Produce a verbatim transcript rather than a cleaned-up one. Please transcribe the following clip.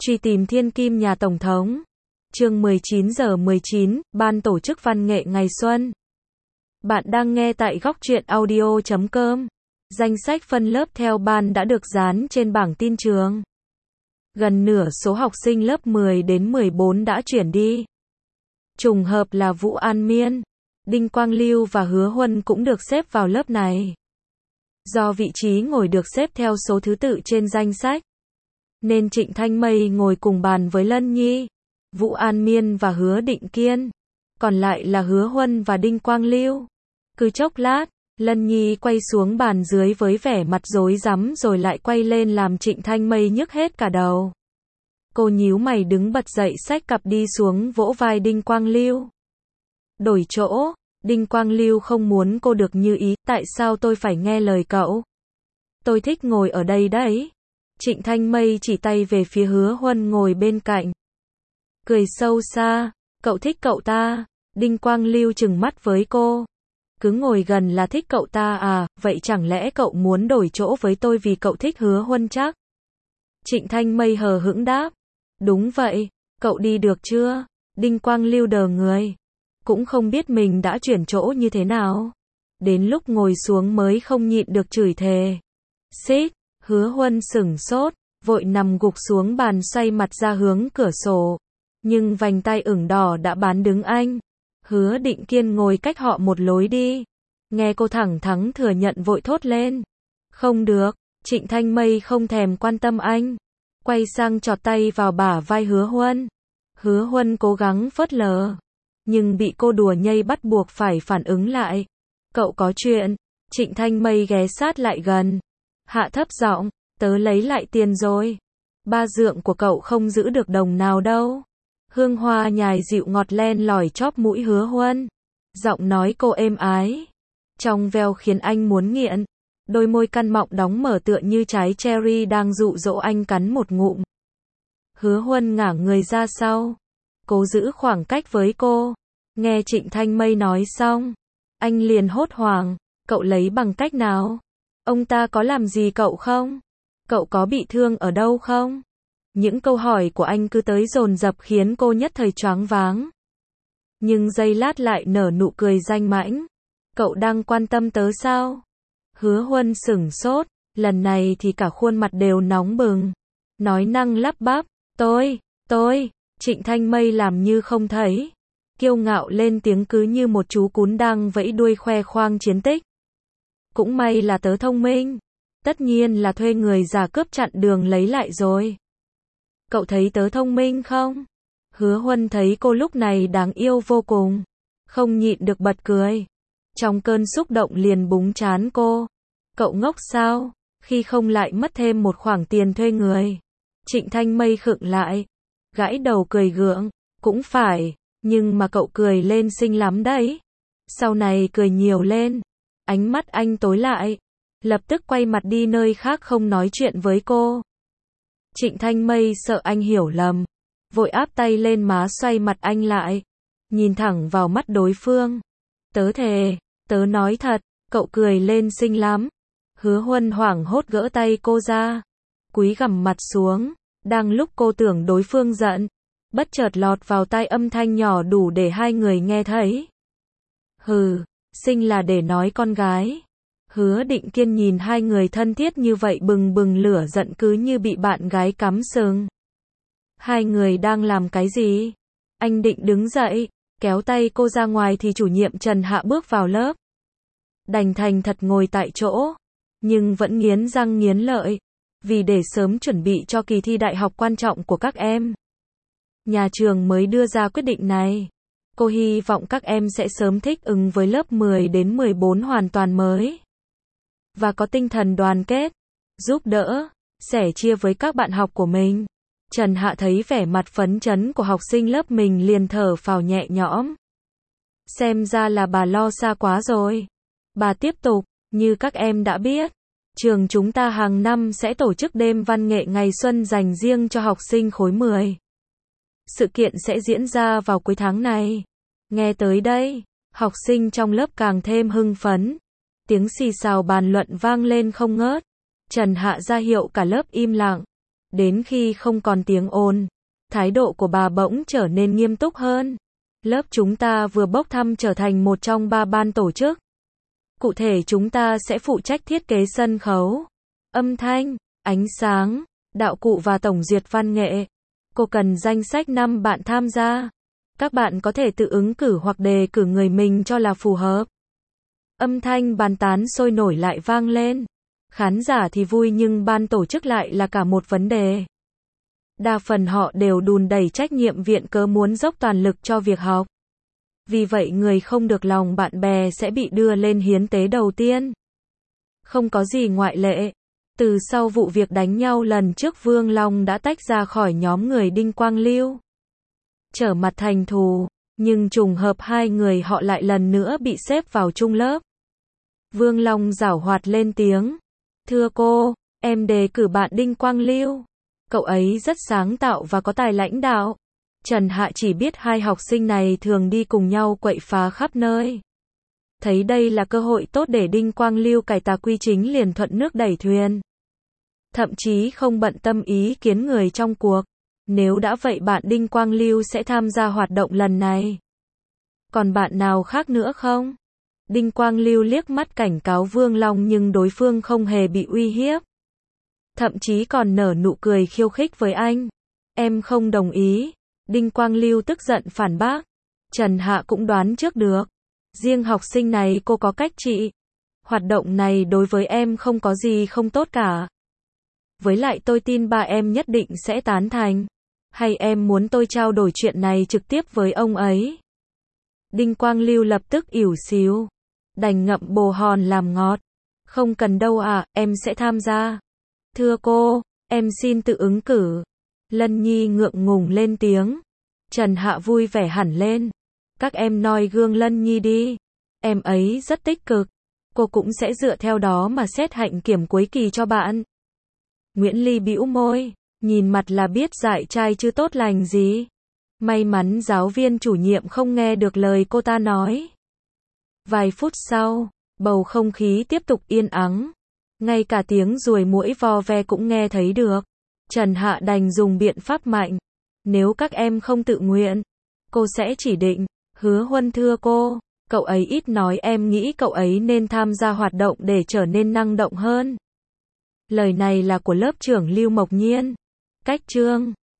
Truy tìm thiên kim nhà Tổng thống. Chương mười chín giờ mười chín, Ban tổ chức văn nghệ ngày xuân. Bạn đang nghe tại góc truyện audio chấm com. Danh sách phân lớp theo ban đã được dán trên bảng tin trường. Gần nửa số học sinh lớp mười đến mười bốn đã chuyển đi. Trùng hợp là Vũ An Miên, Đinh Quang Lưu và Hứa Huân cũng được xếp vào lớp này. Do vị trí ngồi được xếp theo số thứ tự trên danh sách, nên Trịnh Thanh Mây ngồi cùng bàn với Lân Nhi, Vũ An Miên và Hứa Định Kiên. Còn lại là Hứa Huân và Đinh Quang Lưu. Cứ chốc lát, Lân Nhi quay xuống bàn dưới với vẻ mặt rối rắm rồi lại quay lên làm Trịnh Thanh Mây nhức hết cả đầu. Cô nhíu mày đứng bật dậy xách cặp đi xuống vỗ vai Đinh Quang Lưu. Đổi chỗ. Đinh Quang Lưu không muốn cô được như ý. Tại sao tôi phải nghe lời cậu? Tôi thích ngồi ở đây đấy. Trịnh Thanh Mây chỉ tay về phía Hứa Huân ngồi bên cạnh. Cười sâu xa. Cậu thích cậu ta? Đinh Quang Lưu trừng mắt với cô. Cứ ngồi gần là thích cậu ta à? Vậy chẳng lẽ cậu muốn đổi chỗ với tôi vì cậu thích Hứa Huân chắc? Trịnh Thanh Mây hờ hững đáp. Đúng vậy. Cậu đi được chưa? Đinh Quang Lưu đờ người. Cũng không biết mình đã chuyển chỗ như thế nào. Đến lúc ngồi xuống mới không nhịn được chửi thề. Xít. Hứa Huân sửng sốt, vội nằm gục xuống bàn xoay mặt ra hướng cửa sổ. Nhưng vành tay ửng đỏ đã bán đứng anh. Hứa Định Kiên ngồi cách họ một lối đi. Nghe cô thẳng thắn thừa nhận vội thốt lên. Không được. Trịnh Thanh Mây không thèm quan tâm anh. Quay sang chọt tay vào bả vai Hứa Huân. Hứa Huân cố gắng phớt lờ. Nhưng bị cô đùa nhây bắt buộc phải phản ứng lại. Cậu có chuyện. Trịnh Thanh Mây ghé sát lại gần. Hạ thấp giọng, tớ lấy lại tiền rồi. Ba dượng của cậu không giữ được đồng nào đâu. Hương hoa nhài dịu ngọt len lỏi chóp mũi Hứa Huân. Giọng nói cô êm ái. Trong veo khiến anh muốn nghiện. Đôi môi căn mọng đóng mở tựa như trái cherry đang dụ dỗ anh cắn một ngụm. Hứa Huân ngả người ra sau. Cố giữ khoảng cách với cô. Nghe Trịnh Thanh Mây nói xong. Anh liền hốt hoảng. Cậu lấy bằng cách nào? Ông ta có làm gì cậu không? Cậu có bị thương ở đâu không? Những câu hỏi của anh cứ tới dồn dập khiến cô nhất thời choáng váng. Nhưng giây lát lại nở nụ cười danh mãnh. Cậu đang quan tâm tớ sao? Hứa Huân sửng sốt, lần này thì cả khuôn mặt đều nóng bừng. Nói năng lắp bắp, tôi, tôi, Trịnh Thanh Mây làm như không thấy. Kiêu ngạo lên tiếng cứ như một chú cún đang vẫy đuôi khoe khoang chiến tích. Cũng may là tớ thông minh. Tất nhiên là thuê người giả cướp chặn đường lấy lại rồi. Cậu thấy tớ thông minh không? Hứa Huân thấy cô lúc này đáng yêu vô cùng. Không nhịn được bật cười. Trong cơn xúc động liền búng trán cô. Cậu ngốc sao? Khi không lại mất thêm một khoản tiền thuê người. Trịnh Thanh Mây khựng lại. Gãi đầu cười gượng. Cũng phải. Nhưng mà cậu cười lên xinh lắm đấy. Sau này cười nhiều lên. Ánh mắt anh tối lại. Lập tức quay mặt đi nơi khác không nói chuyện với cô. Trịnh Thanh Mây sợ anh hiểu lầm. Vội áp tay lên má xoay mặt anh lại. Nhìn thẳng vào mắt đối phương. Tớ thề, tớ nói thật, cậu cười lên xinh lắm. Hứa Huân hoảng hốt gỡ tay cô ra. Cúi gằm mặt xuống. Đang lúc cô tưởng đối phương giận. Bất chợt lọt vào tai âm thanh nhỏ đủ để hai người nghe thấy. Hừ. Sinh là để nói con gái. Hứa Định Kiên nhìn hai người thân thiết như vậy bừng bừng lửa giận cứ như bị bạn gái cắm sừng. Hai người đang làm cái gì? Anh định đứng dậy, kéo tay cô ra ngoài thì chủ nhiệm Trần Hạ bước vào lớp. Đành thành thật ngồi tại chỗ, nhưng vẫn nghiến răng nghiến lợi, vì để sớm chuẩn bị cho kỳ thi đại học quan trọng của các em. Nhà trường mới đưa ra quyết định này. Cô hy vọng các em sẽ sớm thích ứng với lớp mười đến mười bốn hoàn toàn mới. Và có tinh thần đoàn kết, giúp đỡ, sẻ chia với các bạn học của mình. Trần Hạ thấy vẻ mặt phấn chấn của học sinh lớp mình liền thở phào nhẹ nhõm. Xem ra là bà lo xa quá rồi. Bà tiếp tục, như các em đã biết, trường chúng ta hàng năm sẽ tổ chức đêm văn nghệ ngày xuân dành riêng cho học sinh khối mười. Sự kiện sẽ diễn ra vào cuối tháng này. Nghe tới đây, học sinh trong lớp càng thêm hưng phấn. Tiếng xì xào bàn luận vang lên không ngớt. Trần Hạ ra hiệu cả lớp im lặng. Đến khi không còn tiếng ồn, thái độ của bà bỗng trở nên nghiêm túc hơn. Lớp chúng ta vừa bốc thăm trở thành một trong ba ban tổ chức. Cụ thể chúng ta sẽ phụ trách thiết kế sân khấu, âm thanh, ánh sáng, đạo cụ và tổng duyệt văn nghệ. Cô cần danh sách năm bạn tham gia. Các bạn có thể tự ứng cử hoặc đề cử người mình cho là phù hợp. Âm thanh bàn tán sôi nổi lại vang lên. Khán giả thì vui nhưng ban tổ chức lại là cả một vấn đề. Đa phần họ đều đùn đẩy trách nhiệm viện cớ muốn dốc toàn lực cho việc học. Vì vậy người không được lòng bạn bè sẽ bị đưa lên hiến tế đầu tiên. Không có gì ngoại lệ. Từ sau vụ việc đánh nhau lần trước Vương Long đã tách ra khỏi nhóm người Đinh Quang Lưu. Trở mặt thành thù, nhưng trùng hợp hai người họ lại lần nữa bị xếp vào chung lớp. Vương Long giảo hoạt lên tiếng. Thưa cô, em đề cử bạn Đinh Quang Lưu. Cậu ấy rất sáng tạo và có tài lãnh đạo. Trần Hạ chỉ biết hai học sinh này thường đi cùng nhau quậy phá khắp nơi. Thấy đây là cơ hội tốt để Đinh Quang Lưu cải tà quy chính liền thuận nước đẩy thuyền. Thậm chí không bận tâm ý kiến người trong cuộc. Nếu đã vậy bạn Đinh Quang Lưu sẽ tham gia hoạt động lần này. Còn bạn nào khác nữa không? Đinh Quang Lưu liếc mắt cảnh cáo Vương Long nhưng đối phương không hề bị uy hiếp. Thậm chí còn nở nụ cười khiêu khích với anh. Em không đồng ý. Đinh Quang Lưu tức giận phản bác. Trần Hạ cũng đoán trước được. Riêng học sinh này cô có cách trị. Hoạt động này đối với em không có gì không tốt cả. Với lại tôi tin ba em nhất định sẽ tán thành. Hay em muốn tôi trao đổi chuyện này trực tiếp với ông ấy? Đinh Quang Lưu lập tức ỉu xìu. Đành ngậm bồ hòn làm ngọt. Không cần đâu ạ, em sẽ tham gia. Thưa cô, em xin tự ứng cử. Lân Nhi ngượng ngùng lên tiếng. Trần Hạ vui vẻ hẳn lên. Các em noi gương Lân Nhi đi. Em ấy rất tích cực. Cô cũng sẽ dựa theo đó mà xét hạnh kiểm cuối kỳ cho bạn. Nguyễn Ly bĩu môi. Nhìn mặt là biết dại trai chứ tốt lành gì. May mắn giáo viên chủ nhiệm không nghe được lời cô ta nói. Vài phút sau, bầu không khí tiếp tục yên ắng. Ngay cả tiếng ruồi muỗi vo ve cũng nghe thấy được. Trần Hạ đành dùng biện pháp mạnh. Nếu các em không tự nguyện, cô sẽ chỉ định. Hứa Huân thưa cô, cậu ấy ít nói, em nghĩ cậu ấy nên tham gia hoạt động để trở nên năng động hơn. Lời này là của lớp trưởng Lưu Mộc Nhiên. Cách chương